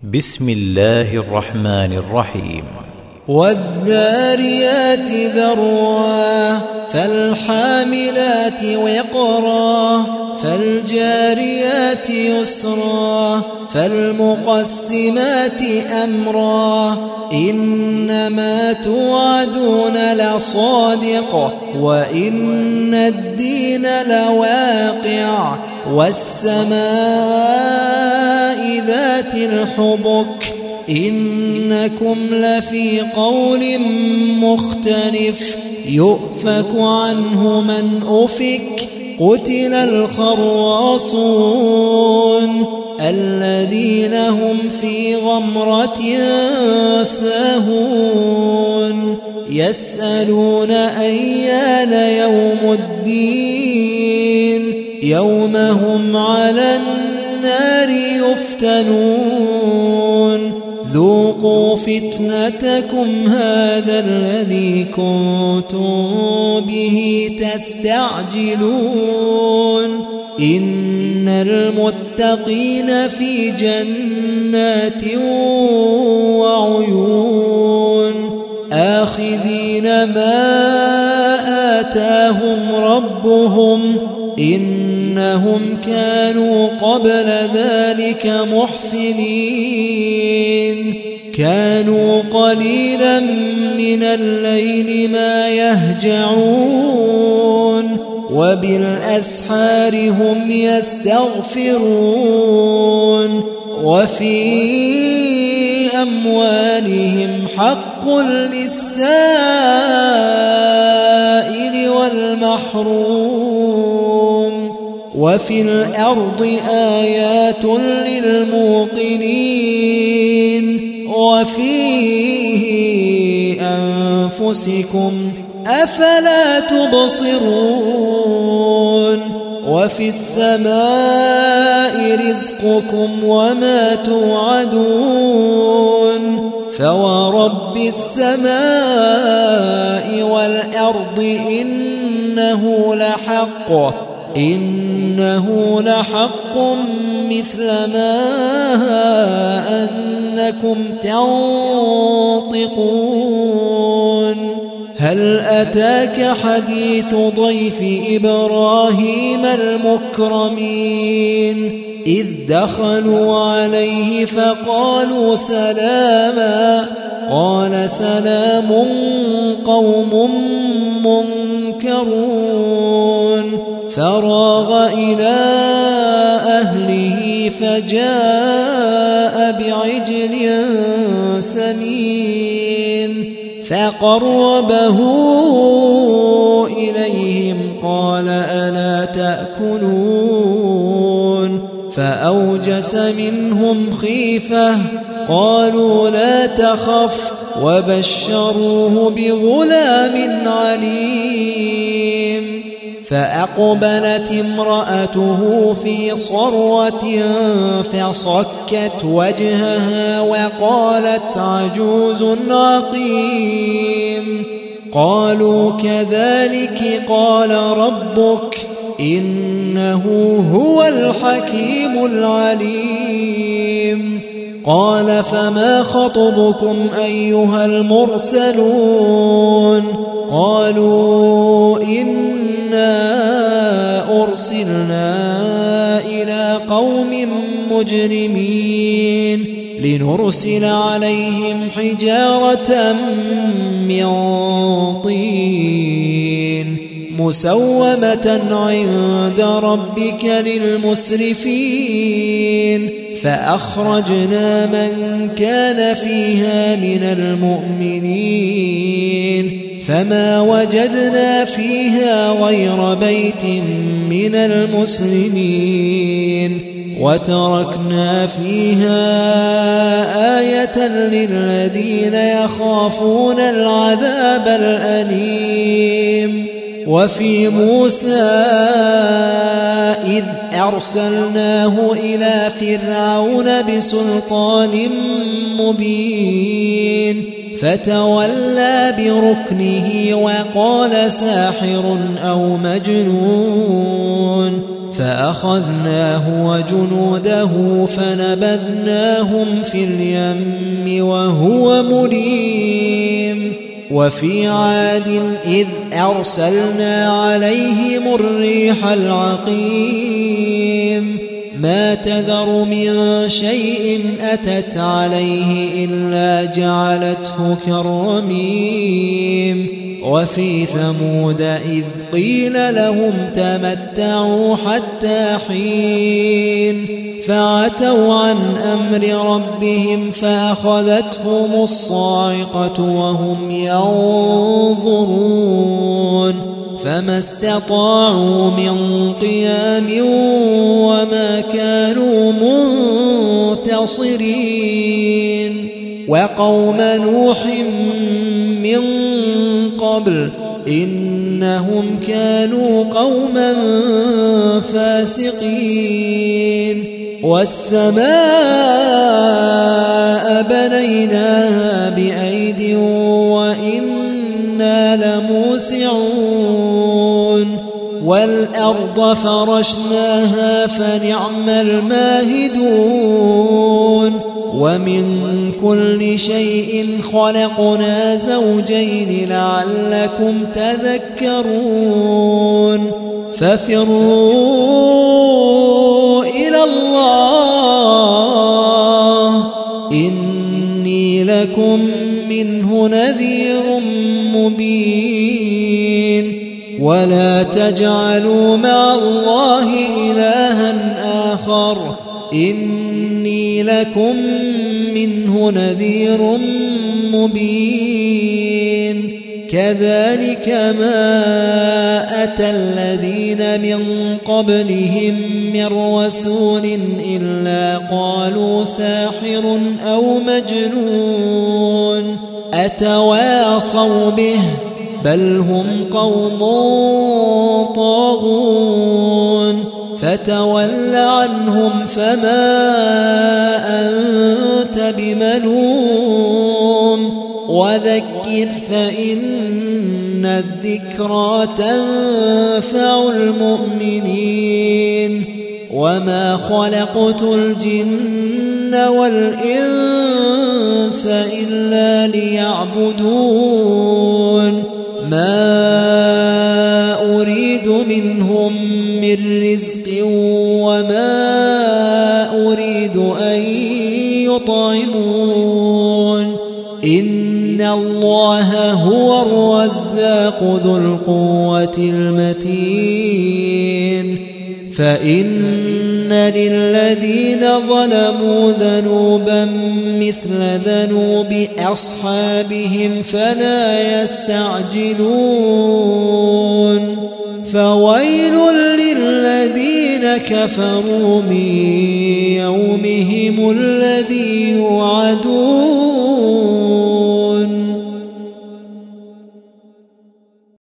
بسم الله الرحمن الرحيم. والذاريات ذروا فالحاملات وقرا فالجاريات يسرا فالمقسمات أمرا إنما توعدون لصادق وإن الدين لواقع والسماء ذات الحبك إنكم لفي قول مختلف يؤفك عنه من أفك قتل الخراصون الذين هم في غمرة ساهون يسألون أيان يوم الدين يوم هم على النار يفتنون ذوقوا فتنتكم هذا الذي كنتم به تستعجلون إن المتقين في جنات وعيون آخذين ما آتاهم ربهم إنهم كانوا قبل ذلك محسنين كانوا قليلا من الليل ما يهجعون وبالأسحار هم يستغفرون وفي أموالهم حق للسائل والمحروم وفي الأرض آيات للموقنين وفي أنفسكم أفلا تبصرون وفي السماء رزقكم وما توعدون فورب السماء والأرض إنه لحق مثل ما أنكم تنطقون هل أتاك حديث ضيف إبراهيم المكرمين إذ دخلوا عليه فقالوا سلاما قال سلام قوم منكرون فراغ إلى أهله فجاء بعجل سمين فقربه إليهم قال ألا تأكلون فأوجس منهم خيفة قالوا لا تخف وبشروه بغلام عليم فأقبلت امرأته في صرة فصكت وجهها وقالت عجوز عقيم قالوا كذلك قال ربك إنه هو الحكيم العليم قال فما خطبكم أيها المرسلون قالوا إنا أرسلنا إلى قوم مجرمين لنرسل عليهم حجارة من طين مسومة عند ربك للمسرفين فأخرجنا من كان فيها من المؤمنين فما وجدنا فيها غير بيت من المسلمين وتركنا فيها آية للذين يخافون العذاب الأليم وفي موسى إذ أرسلناه إلى فرعون بسلطان مبين فتولى بركنه وقال ساحر أو مجنون فأخذناه وجنوده فنبذناهم في اليم وهو مليم وفي عاد إذ أرسلنا عليهم الريح العقيم ما تذر من شيء أتت عليه إلا جعلته كالرميم وفي ثمود إذ قيل لهم تمتعوا حتى حين فعتوا عن أمر ربهم فأخذتهم الصاعقة وهم ينظرون فما استطاعوا من قيام وما كانوا منتصرين وقوم نوح من قبل إنهم كانوا قوما فاسقين والسماء بنيناها بأيد وإنا لموسعون والأرض فرشناها فنعم الماهدون ومن كل شيء خلقنا زوجين لعلكم تذكرون ففروا إلى الله إني لكم منه نذير مبين ولا تجعلوا مع الله إلها آخر إني لكم منه نذير مبين كذلك ما أتى الذين من قبلهم من رسول إلا قالوا ساحر أو مجنون أتواصوا به بل هم قوم طاغون فتول عنهم فما أنت بملوم وذكر فإن الذكرى تنفع المؤمنين وما خلقت الجن والإنس إلا ليعبدون ما أريد منهم من رزق وما أريد أن يطعمون إن الله هو الرزاق ذو القوة المتين فإن للذين ظلموا ذنوبا مثل ذنوب أصحابهم فلا يستعجلون فويل للذين كفروا من يومهم الذي يوعدون